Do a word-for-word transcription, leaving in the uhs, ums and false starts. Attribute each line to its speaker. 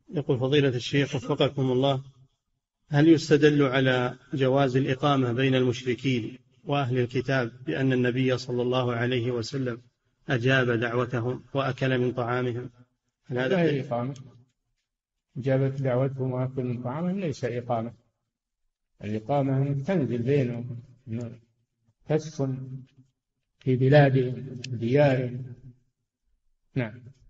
Speaker 1: يقول فضيلة الشيخ وفقكم الله، هل يستدل على جواز الإقامة بين المشركين وأهل الكتاب بأن النبي صلى الله عليه وسلم أجاب دعوتهم وأكل من طعامهم؟ هل هذا
Speaker 2: لا هي إقامة. إجابة دعوتهم وأكل من طعامهم ليس إقامة. الإقامة أنك تنزل بينهم، تسكن في بلادهم ديارهم. نعم.